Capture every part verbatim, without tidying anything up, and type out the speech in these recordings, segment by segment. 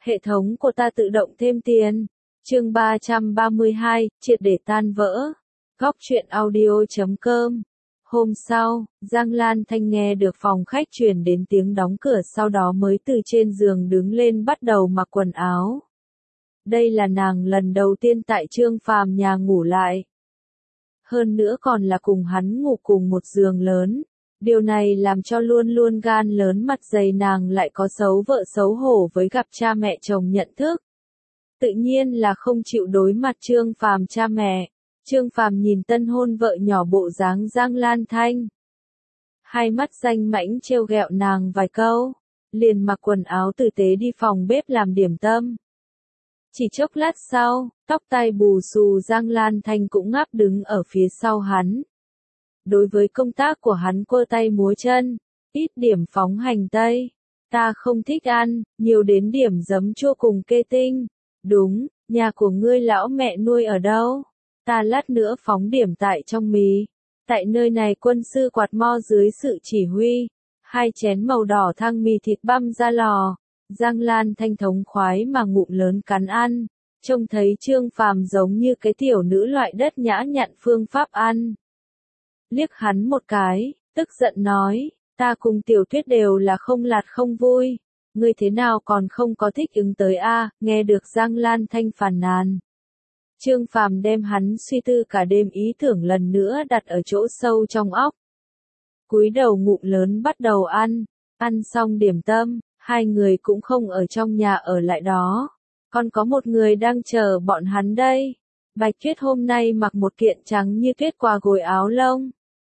Hệ thống của ta tự động thêm tiền. Chương ba trăm ba mươi hai, triệt để tan vỡ. Góc truyện audio chấm com. Hôm sau, Giang Lan Thanh nghe được phòng khách truyền đến tiếng đóng cửa, sau đó mới từ trên giường đứng lên bắt đầu mặc quần áo. Đây là nàng lần đầu tiên tại Trương Phàm nhà ngủ lại. Hơn nữa còn là cùng hắn ngủ cùng một giường lớn. Điều này làm cho luôn luôn gan lớn mặt dày nàng lại có xấu vợ xấu hổ với gặp cha mẹ chồng nhận thức. Tự nhiên là không chịu đối mặt Trương Phàm cha mẹ. Trương Phàm nhìn tân hôn vợ nhỏ bộ dáng Giang Lan Thanh. Hai mắt danh mãnh trêu ghẹo nàng vài câu, liền mặc quần áo tử tế đi phòng bếp làm điểm tâm. Chỉ chốc lát sau, tóc tai bù xù Giang Lan Thanh cũng ngáp đứng ở phía sau hắn. Đối với công tác của hắn quơ tay múa chân, ít điểm phóng hành tây. Ta không thích ăn, nhiều đến điểm giấm chua cùng kê tinh. Đúng, nhà của ngươi lão mẹ nuôi ở đâu? Ta lát nữa phóng điểm tại trong mì. Tại nơi này quân sư quạt mo dưới sự chỉ huy. Hai chén màu đỏ thang mì thịt băm ra lò. Giang Lan Thanh thống khoái mà ngụm lớn cắn ăn. Trông thấy Trương Phàm giống như cái tiểu nữ loại đất nhã nhặn phương pháp ăn. Liếc hắn một cái, tức giận nói, ta cùng Tiểu Tuyết đều là không lạt không vui. Ngươi thế nào còn không có thích ứng tới a? Nghe được Giang Lan Thanh phàn nàn. Trương Phàm đem hắn suy tư cả đêm ý tưởng lần nữa đặt ở chỗ sâu trong óc. Cúi đầu ngụm lớn bắt đầu ăn, ăn xong điểm tâm, hai người cũng không ở trong nhà ở lại đó. Còn có một người đang chờ bọn hắn đây. Bạch Tuyết hôm nay mặc một kiện trắng như tuyết quà gối áo lông.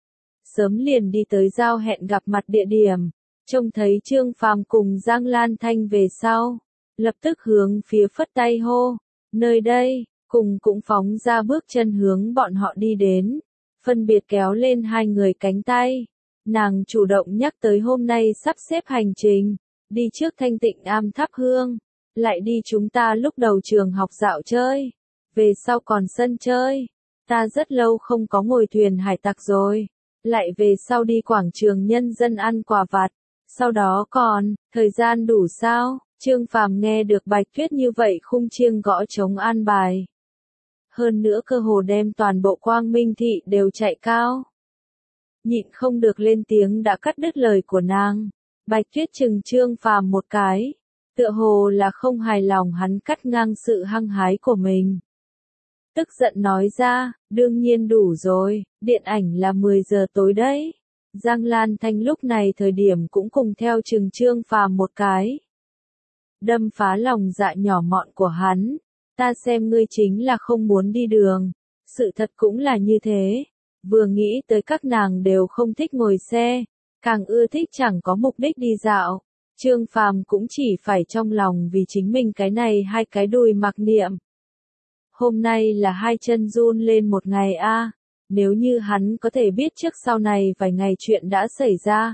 Sớm liền đi tới giao hẹn gặp mặt địa điểm. Trông thấy Trương Phàm cùng Giang Lan Thanh về sau, lập tức hướng phía phất tay hô, nơi đây, cùng cũng phóng ra bước chân hướng bọn họ đi đến, phân biệt kéo lên hai người cánh tay. Nàng chủ động nhắc tới hôm nay sắp xếp hành trình, đi trước Thanh Tịnh Am thắp hương, lại đi chúng ta lúc đầu trường học dạo chơi, về sau còn sân chơi. Ta rất lâu không có ngồi thuyền hải tặc rồi, lại về sau đi quảng trường nhân dân ăn quà vặt. Sau đó còn, thời gian đủ sao? Trương Phàm nghe được Bạch Tuyết như vậy khung chiêng gõ trống an bài. Hơn nữa cơ hồ đem toàn bộ Quang Minh thị đều chạy cao. Nhịn không được lên tiếng đã cắt đứt lời của nàng. Bạch Tuyết chừng Trương Phàm một cái. Tựa hồ là không hài lòng hắn cắt ngang sự hăng hái của mình. Tức giận nói ra, đương nhiên đủ rồi, điện ảnh là mười giờ tối đấy. Giang Lan Thanh lúc này thời điểm cũng cùng theo chừng Trương Phàm một cái. Đâm phá lòng dạ nhỏ mọn của hắn. Ta xem ngươi chính là không muốn đi đường. Sự thật cũng là như thế. Vừa nghĩ tới các nàng đều không thích ngồi xe, càng ưa thích chẳng có mục đích đi dạo. Trương Phàm cũng chỉ phải trong lòng vì chính mình cái này hai cái đùi mặc niệm. Hôm nay là hai chân run lên một ngày a. Nếu như hắn có thể biết trước sau này vài ngày chuyện đã xảy ra,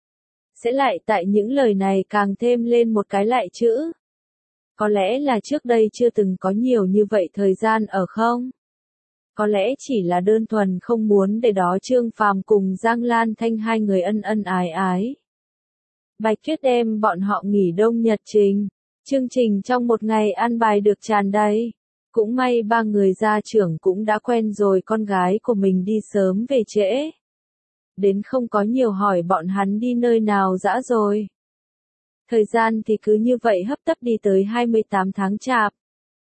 sẽ lại tại những lời này càng thêm lên một cái lại chữ. Có lẽ là trước đây chưa từng có nhiều như vậy thời gian ở không? Có lẽ chỉ là đơn thuần không muốn để đó Trương Phàm cùng Giang Lan Thanh hai người ân ân ái ái. Bạch Tuyết đem bọn họ nghỉ đông nhật trình. Chương trình trong một ngày ăn bài được tràn đầy. Cũng may ba người gia trưởng cũng đã quen rồi con gái của mình đi sớm về trễ. Đến không có nhiều hỏi bọn hắn đi nơi nào dã rồi. Thời gian thì cứ như vậy hấp tấp đi tới hai mươi tám tháng chạp.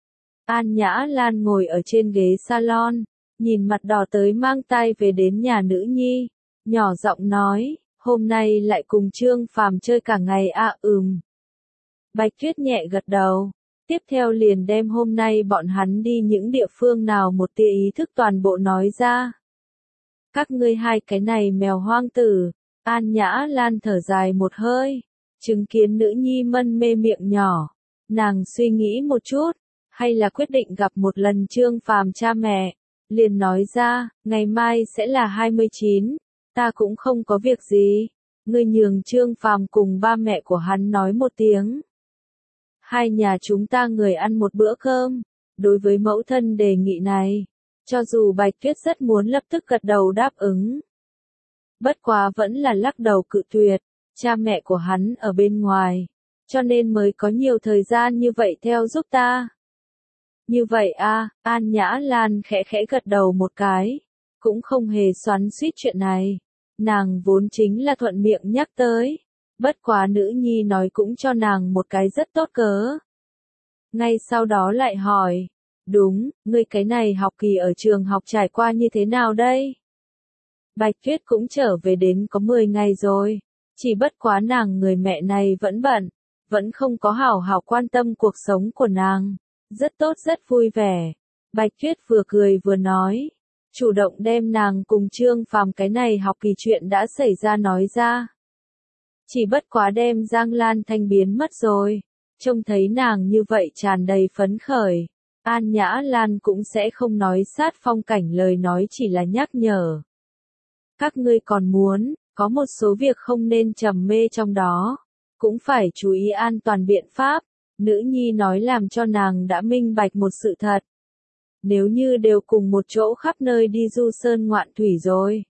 An Nhã Lan ngồi ở trên ghế salon, nhìn mặt đỏ tới mang tai về đến nhà nữ nhi, nhỏ giọng nói, hôm nay lại cùng Trương Phàm chơi cả ngày à ừm. Bạch Tuyết nhẹ gật đầu. Tiếp theo liền đem hôm nay bọn hắn đi những địa phương nào một tia ý thức toàn bộ nói ra. Các ngươi hai cái này mèo hoang tử. An Nhã Lan thở dài một hơi, chứng kiến nữ nhi mân mê miệng nhỏ. Nàng suy nghĩ một chút, hay là quyết định gặp một lần Trương Phàm cha mẹ. Liền nói ra, ngày mai sẽ là hai mươi chín, ta cũng không có việc gì. Ngươi nhường Trương Phàm cùng ba mẹ của hắn nói một tiếng. Hai nhà chúng ta người ăn một bữa cơm. Đối với mẫu thân đề nghị này, cho dù Bạch Tuyết rất muốn lập tức gật đầu đáp ứng, bất quá vẫn là lắc đầu cự tuyệt. Cha mẹ của hắn ở bên ngoài, cho nên mới có nhiều thời gian như vậy theo giúp ta. Như vậy a, An Nhã Lan khẽ khẽ gật đầu một cái, cũng không hề xoắn xuýt chuyện này. Nàng vốn chính là thuận miệng nhắc tới, bất quá nữ nhi nói cũng cho nàng một cái rất tốt cớ. Ngay sau đó lại hỏi, đúng, ngươi cái này học kỳ ở trường học trải qua như thế nào đây? Bạch Tuyết cũng trở về đến có mười ngày rồi, chỉ bất quá nàng người mẹ này vẫn bận, vẫn không có hảo hảo quan tâm cuộc sống của nàng. Rất tốt rất vui vẻ. Bạch Tuyết vừa cười vừa nói, chủ động đem nàng cùng Trương Phàm cái này học kỳ chuyện đã xảy ra nói ra. Chỉ bất quá đem Giang Lan Thanh biến mất rồi, trông thấy nàng như vậy tràn đầy phấn khởi, An Nhã Lan cũng sẽ không nói sát phong cảnh lời nói chỉ là nhắc nhở. Các ngươi còn muốn, có một số việc không nên trầm mê trong đó, cũng phải chú ý an toàn biện pháp. Nữ nhi nói làm cho nàng đã minh bạch một sự thật. Nếu như đều cùng một chỗ khắp nơi đi du sơn ngoạn thủy rồi,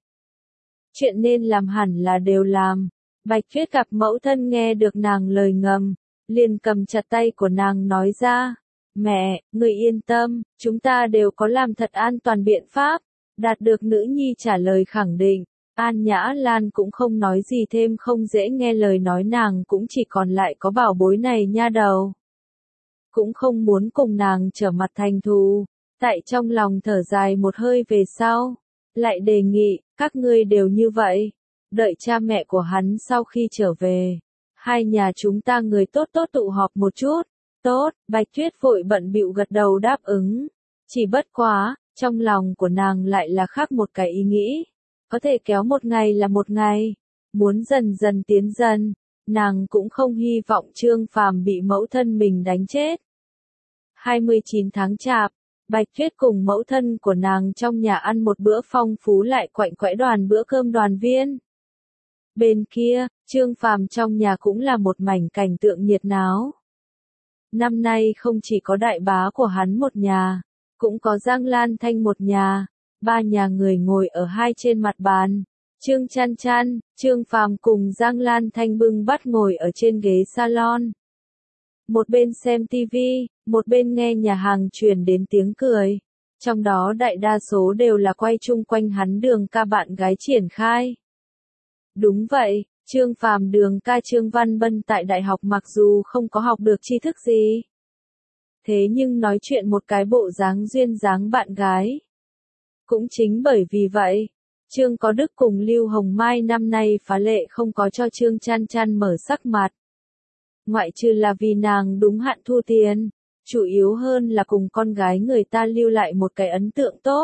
chuyện nên làm hẳn là đều làm. Bạch Tuyết gặp mẫu thân nghe được nàng lời ngầm, liền cầm chặt tay của nàng nói ra, mẹ, người yên tâm, chúng ta đều có làm thật an toàn biện pháp. Đạt được nữ nhi trả lời khẳng định, An Nhã Lan cũng không nói gì thêm, không dễ nghe lời nói nàng cũng chỉ còn lại có bảo bối này nha đầu. Cũng không muốn cùng nàng trở mặt thành thù, tại trong lòng thở dài một hơi về sau, lại đề nghị, các ngươi đều như vậy, đợi cha mẹ của hắn sau khi trở về, hai nhà chúng ta người tốt tốt tụ họp một chút. Tốt, Bạch Tuyết vội bận bịu gật đầu đáp ứng, chỉ bất quá, trong lòng của nàng lại là khác một cái ý nghĩ, có thể kéo một ngày là một ngày, muốn dần dần tiến dần. Nàng cũng không hy vọng Trương Phàm bị mẫu thân mình đánh chết. hai mươi chín tháng Chạp, Bạch Tuyết cùng mẫu thân của nàng trong nhà ăn một bữa phong phú lại quạnh quẽ đoàn bữa cơm đoàn viên. Bên kia, Trương Phàm trong nhà cũng là một mảnh cảnh tượng nhiệt náo. Năm nay không chỉ có đại bá của hắn một nhà, cũng có Giang Lan Thanh một nhà, ba nhà người ngồi ở hai trên mặt bàn. Trương Chăn Chăn, Trương Phàm cùng Giang Lan Thanh bưng bát ngồi ở trên ghế salon. Một bên xem tivi, một bên nghe nhà hàng truyền đến tiếng cười. Trong đó đại đa số đều là quay chung quanh hắn Đường ca bạn gái Triển Khai. Đúng vậy, Trương Phàm Đường ca Trương Văn Bân tại đại học mặc dù không có học được tri thức gì. Thế nhưng nói chuyện một cái bộ dáng duyên dáng bạn gái. Cũng chính bởi vì vậy, Trương Có Đức cùng Lưu Hồng Mai năm nay phá lệ không có cho Trương Chăn Chăn mở sắc mặt. Ngoại trừ là vì nàng đúng hạn thu tiền, chủ yếu hơn là cùng con gái người ta lưu lại một cái ấn tượng tốt.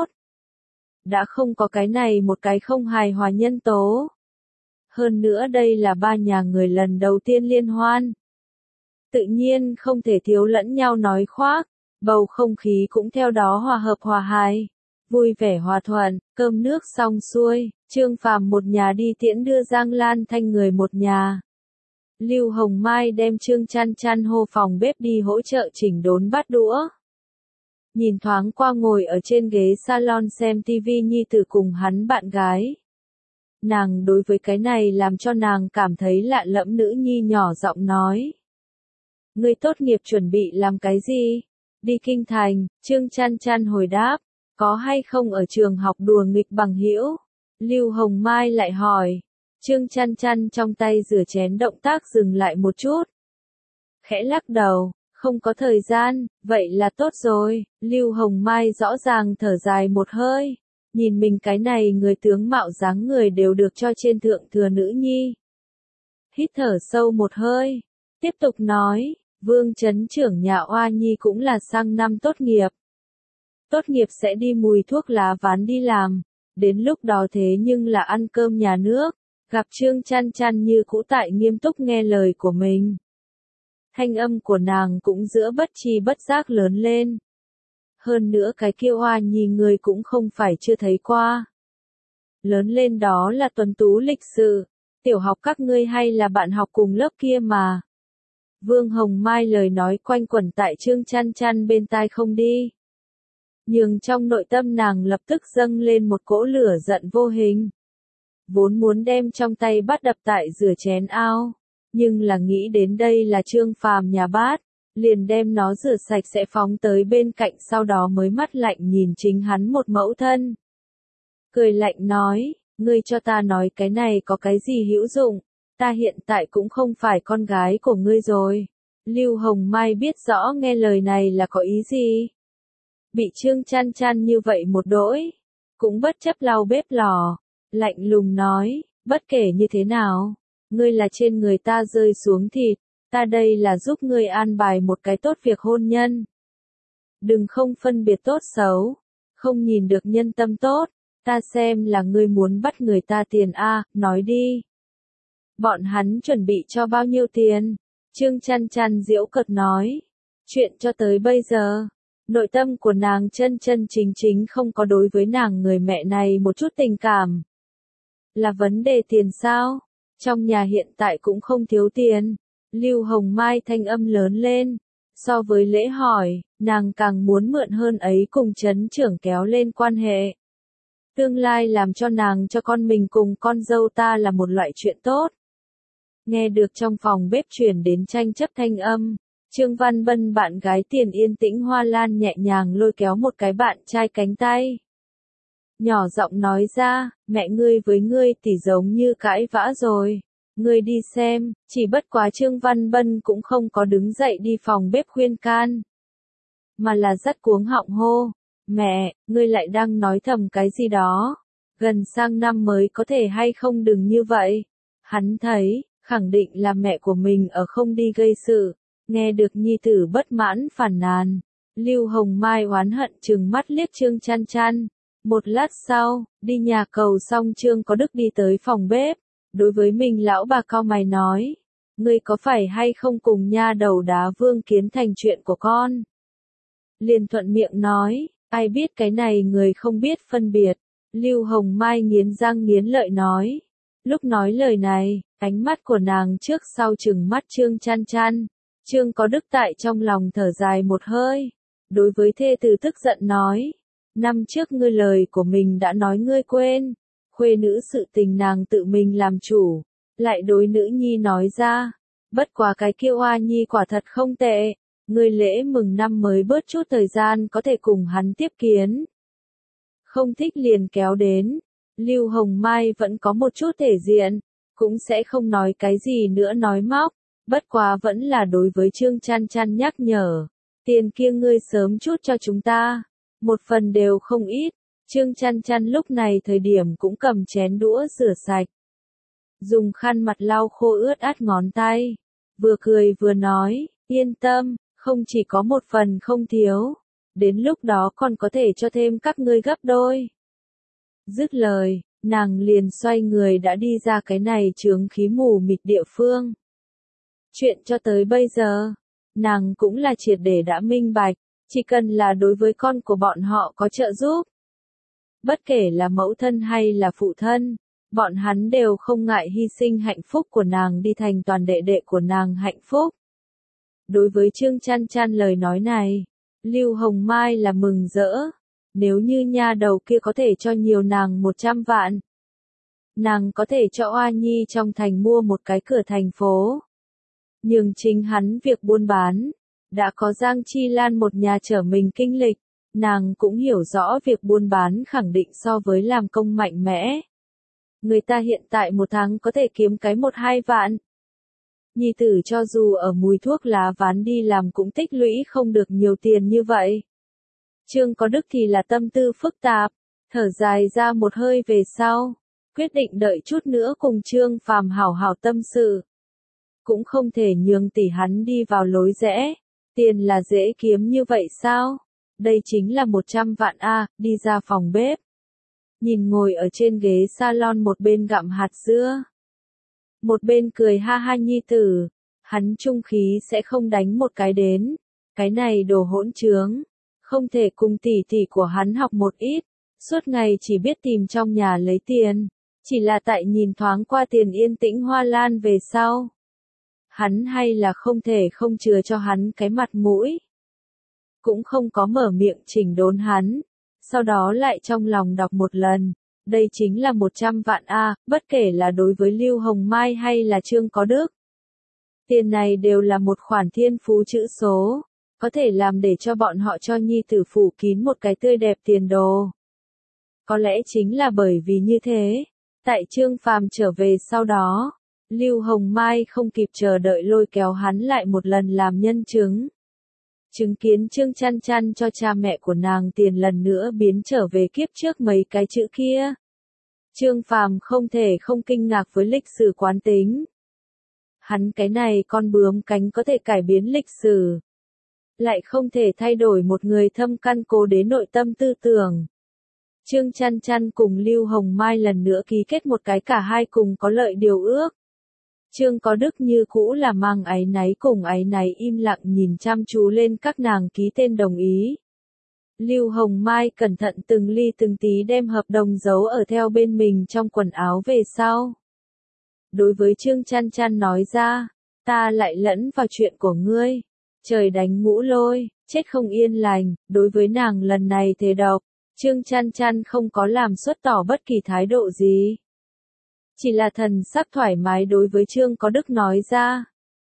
Đã không có cái này một cái không hài hòa nhân tố. Hơn nữa đây là ba nhà người lần đầu tiên liên hoan. Tự nhiên không thể thiếu lẫn nhau nói khoác, bầu không khí cũng theo đó hòa hợp hòa hài. Vui vẻ hòa thuận, cơm nước xong xuôi, Trương Phàm một nhà đi tiễn đưa Giang Lan Thanh người một nhà. Lưu Hồng Mai đem Trương Chăn Chăn hô phòng bếp đi hỗ trợ chỉnh đốn bát đũa. Nhìn thoáng qua ngồi ở trên ghế salon xem tivi nhi tử cùng hắn bạn gái. Nàng đối với cái này làm cho nàng cảm thấy lạ lẫm, nữ nhi nhỏ giọng nói. Ngươi tốt nghiệp chuẩn bị làm cái gì? Đi kinh thành, Trương Chăn Chăn hồi đáp. Có hay không ở trường học đùa nghịch bằng hữu? Lưu Hồng Mai lại hỏi. Trương Chăn Chăn trong tay rửa chén động tác dừng lại một chút. Khẽ lắc đầu, không có thời gian, vậy là tốt rồi. Lưu Hồng Mai rõ ràng thở dài một hơi. Nhìn mình cái này người tướng mạo dáng người đều được cho trên thượng thừa nữ nhi. Hít thở sâu một hơi. Tiếp tục nói, Vương Trấn trưởng nhà Oa Nhi cũng là sang năm tốt nghiệp. Tốt nghiệp sẽ đi mùi thuốc lá ván đi làm, đến lúc đó thế nhưng là ăn cơm nhà nước, gặp Trương Chăn Chăn như cũ tại nghiêm túc nghe lời của mình. Thanh âm của nàng cũng giữa bất tri bất giác lớn lên. Hơn nữa cái kia Hoa Nhi người cũng không phải chưa thấy qua. Lớn lên đó là tuấn tú lịch sự, tiểu học các ngươi hay là bạn học cùng lớp kia mà. Vương Hồng Mai lời nói quanh quẩn tại Trương Chăn Chăn bên tai không đi. Nhưng trong nội tâm nàng lập tức dâng lên một cỗ lửa giận vô hình. Vốn muốn đem trong tay bắt đập tại rửa chén ao. Nhưng là nghĩ đến đây là Trương Phàm nhà bát, liền đem nó rửa sạch sẽ phóng tới bên cạnh, sau đó mới mắt lạnh nhìn chính hắn một mẫu thân. Cười lạnh nói, ngươi cho ta nói cái này có cái gì hữu dụng, ta hiện tại cũng không phải con gái của ngươi rồi. Lưu Hồng Mai biết rõ nghe lời này là có ý gì. Bị Trương Chăn Chăn như vậy một đỗi, cũng bất chấp lau bếp lò, lạnh lùng nói, bất kể như thế nào, ngươi là trên người ta rơi xuống thịt, ta đây là giúp ngươi an bài một cái tốt việc hôn nhân. Đừng không phân biệt tốt xấu, không nhìn được nhân tâm tốt, ta xem là ngươi muốn bắt người ta tiền a, nói đi. Bọn hắn chuẩn bị cho bao nhiêu tiền? Trương Chăn Chăn giễu cợt nói. Chuyện cho tới bây giờ, nội tâm của nàng chân chân chính chính không có đối với nàng người mẹ này một chút tình cảm. Là vấn đề tiền sao? Trong nhà hiện tại cũng không thiếu tiền. Lưu Hồng Mai thanh âm lớn lên. So với lễ hỏi, nàng càng muốn mượn hơn ấy cùng chấn trưởng kéo lên quan hệ. Tương lai làm cho nàng cho con mình cùng con dâu ta là một loại chuyện tốt. Nghe được trong phòng bếp truyền đến tranh chấp thanh âm, Trương Văn Bân bạn gái Tiền Yên Tĩnh Hoa Lan nhẹ nhàng lôi kéo một cái bạn trai cánh tay. Nhỏ giọng nói ra, mẹ ngươi với ngươi tỷ giống như cãi vã rồi. Ngươi đi xem, chỉ bất quá Trương Văn Bân cũng không có đứng dậy đi phòng bếp khuyên can. Mà là dắt cuống họng hô, mẹ, ngươi lại đang nói thầm cái gì đó. Gần sang năm mới có thể hay không đừng như vậy. Hắn thấy, khẳng định là mẹ của mình ở không đi gây sự. Nghe được nhi tử bất mãn phản nàn. Lưu Hồng Mai oán hận trừng mắt liếc Trương Chăn Chăn. Một lát sau, đi nhà cầu xong Trương Có Đức đi tới phòng bếp. Đối với mình lão bà cau mày nói. Ngươi có phải hay không cùng nha đầu đá Vương Kiến thành chuyện của con? Liền thuận miệng nói, ai biết cái này người không biết phân biệt. Lưu Hồng Mai nghiến răng nghiến lợi nói. Lúc nói lời này, ánh mắt của nàng trước sau trừng mắt Trương Chăn Chăn. Trương Có Đức tại trong lòng thở dài một hơi. Đối với thê tử tức giận nói. Năm trước ngươi lời của mình đã nói ngươi quên. Khuê nữ sự tình nàng tự mình làm chủ. Lại đối nữ nhi nói ra. Bất quá cái kia Oa nhi quả thật không tệ. Ngươi lễ mừng năm mới bớt chút thời gian có thể cùng hắn tiếp kiến. Không thích liền kéo đến. Lưu Hồng Mai vẫn có một chút thể diện. Cũng sẽ không nói cái gì nữa nói móc. Bất quá vẫn là đối với Trương Chăn Chăn nhắc nhở. Tiền kia ngươi sớm chút cho chúng ta. Một phần đều không ít. Trương Chăn Chăn lúc này thời điểm cũng cầm chén đũa rửa sạch. Dùng khăn mặt lau khô ướt át ngón tay. Vừa cười vừa nói, yên tâm, không chỉ có một phần không thiếu. Đến lúc đó còn có thể cho thêm các ngươi gấp đôi. Dứt lời, nàng liền xoay người đã đi ra cái này chướng khí mù mịt địa phương. Chuyện cho tới bây giờ, nàng cũng là triệt để đã minh bạch, chỉ cần là đối với con của bọn họ có trợ giúp. Bất kể là mẫu thân hay là phụ thân, bọn hắn đều không ngại hy sinh hạnh phúc của nàng đi thành toàn đệ đệ của nàng hạnh phúc. Đối với Trương Chăn Chăn lời nói này, Lưu Hồng Mai là mừng rỡ. Nếu như nha đầu kia có thể cho nhiều nàng một trăm vạn, nàng có thể cho Oa Nhi trong thành mua một cái cửa thành phố. Nhưng chính hắn việc buôn bán, đã có Giang Chi Lan một nhà chở mình kinh lịch, nàng cũng hiểu rõ việc buôn bán khẳng định so với làm công mạnh mẽ. Người ta hiện tại một tháng có thể kiếm cái một hai vạn. Nhi tử cho dù ở mùi thuốc lá ván đi làm cũng tích lũy không được nhiều tiền như vậy. Trương Có Đức thì là tâm tư phức tạp, thở dài ra một hơi về sau, quyết định đợi chút nữa cùng Trương Phàm hảo hảo tâm sự. Cũng không thể nhường tỷ hắn đi vào lối rẽ, tiền là dễ kiếm như vậy sao? Đây chính là một trăm vạn a, đi ra phòng bếp. Nhìn ngồi ở trên ghế salon một bên gặm hạt dưa. Một bên cười ha ha nhi tử, hắn trung khí sẽ không đánh một cái đến. Cái này đồ hỗn trướng, không thể cùng tỷ tỷ của hắn học một ít, suốt ngày chỉ biết tìm trong nhà lấy tiền, chỉ là tại nhìn thoáng qua Tiền Yên Tĩnh Hoa Lan về sau. Hắn hay là không thể không chừa cho hắn cái mặt mũi. Cũng không có mở miệng chỉnh đốn hắn, sau đó lại trong lòng đọc một lần. Đây chính là một trăm vạn a, bất kể là đối với Lưu Hồng Mai hay là Trương Có Đức. Tiền này đều là một khoản thiên phú chữ số, có thể làm để cho bọn họ cho nhi tử phủ kín một cái tươi đẹp tiền đồ. Có lẽ chính là bởi vì như thế, tại Trương Phàm trở về sau đó, Lưu Hồng Mai không kịp chờ đợi lôi kéo hắn lại một lần làm nhân chứng. Chứng kiến Trương Chăn Chăn cho cha mẹ của nàng tiền lần nữa biến trở về kiếp trước mấy cái chữ kia. Trương Phàm không thể không kinh ngạc với lịch sử quán tính. Hắn cái này con bướm cánh có thể cải biến lịch sử, lại không thể thay đổi một người thâm căn cố đế nội tâm tư tưởng. Trương Chăn Chăn cùng Lưu Hồng Mai lần nữa ký kết một cái cả hai cùng có lợi điều ước. Trương Có Đức như cũ là mang áy náy cùng áy náy im lặng nhìn chăm chú lên các nàng ký tên đồng ý. Lưu Hồng Mai cẩn thận từng ly từng tí đem hợp đồng giấu ở theo bên mình trong quần áo về sau. Đối với Trương Chăn Chăn nói ra, ta lại lẫn vào chuyện của ngươi. Trời đánh ngũ lôi, chết không yên lành, đối với nàng lần này thề độc, Trương Chăn Chăn không có làm xuất tỏ bất kỳ thái độ gì. Chỉ là thần sắc thoải mái đối với Trương Có Đức nói ra.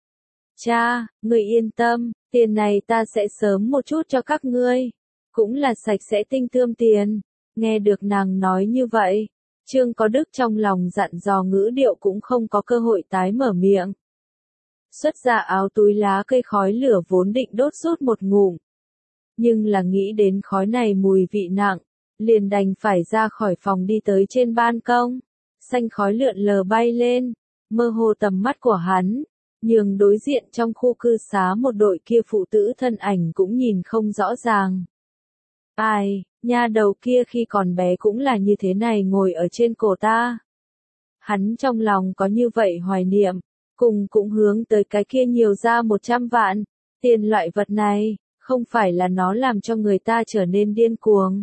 Cha, ngươi yên tâm, tiền này ta sẽ sớm một chút cho các ngươi. Cũng là sạch sẽ tinh tươm tiền. Nghe được nàng nói như vậy, Trương Có Đức trong lòng dặn dò ngữ điệu cũng không có cơ hội tái mở miệng. Xuất ra áo túi lá cây khói lửa vốn định đốt sút một ngụm. Nhưng là nghĩ đến khói này mùi vị nặng, liền đành phải ra khỏi phòng đi tới trên ban công. Xanh khói lượn lờ bay lên, mơ hồ tầm mắt của hắn, nhường đối diện trong khu cư xá một đội kia phụ tử thân ảnh cũng nhìn không rõ ràng. Ai, nha đầu kia khi còn bé cũng là như thế này ngồi ở trên cổ ta. Hắn trong lòng có như vậy hoài niệm, cùng cũng hướng tới cái kia nhiều ra một trăm vạn, tiền loại vật này, không phải là nó làm cho người ta trở nên điên cuồng.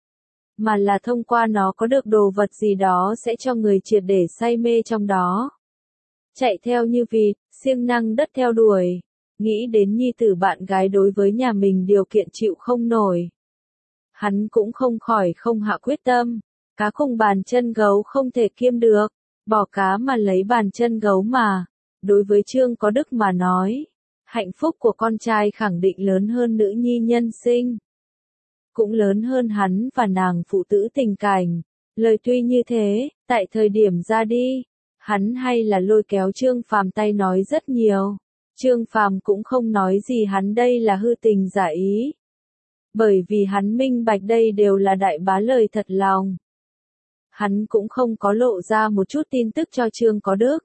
Mà là thông qua nó có được đồ vật gì đó sẽ cho người triệt để say mê trong đó. Chạy theo như vịt, siêng năng đất theo đuổi, nghĩ đến nhi tử bạn gái đối với nhà mình điều kiện chịu không nổi. Hắn cũng không khỏi không hạ quyết tâm, cá cùng bàn chân gấu không thể kiêm được, bỏ cá mà lấy bàn chân gấu mà. Đối với Trương Có Đức mà nói, hạnh phúc của con trai khẳng định lớn hơn nữ nhi nhân sinh. Cũng lớn hơn hắn và nàng phụ tử tình cảnh. Lời tuy như thế, tại thời điểm ra đi, hắn hay là lôi kéo Trương Phàm tay nói rất nhiều. Trương Phàm cũng không nói gì hắn đây là hư tình giả ý. Bởi vì hắn minh bạch đây đều là đại bá lời thật lòng. Hắn cũng không có lộ ra một chút tin tức cho Trương Có Đức.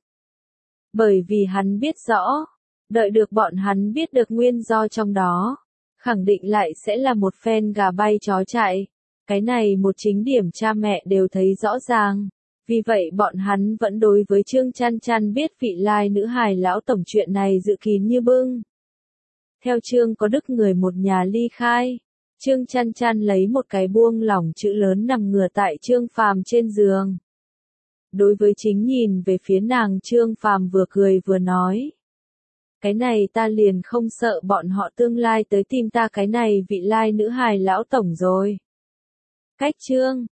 Bởi vì hắn biết rõ, đợi được bọn hắn biết được nguyên do trong đó, khẳng định lại sẽ là một phen gà bay chó chạy. Cái này một chính điểm cha mẹ đều thấy rõ ràng. Vì vậy bọn hắn vẫn đối với Trương Chăn Chăn biết vị lai nữ hài lão tổng chuyện này dự kín như bưng. Theo Trương Có Đức người một nhà ly khai, Trương Chăn Chăn lấy một cái buông lỏng chữ lớn nằm ngửa tại Trương Phàm trên giường. Đối với chính nhìn về phía nàng Trương Phàm vừa cười vừa nói. Cái này ta liền không sợ bọn họ tương lai tới tìm ta cái này vị lai nữ hài lão tổng rồi. Cách Trương,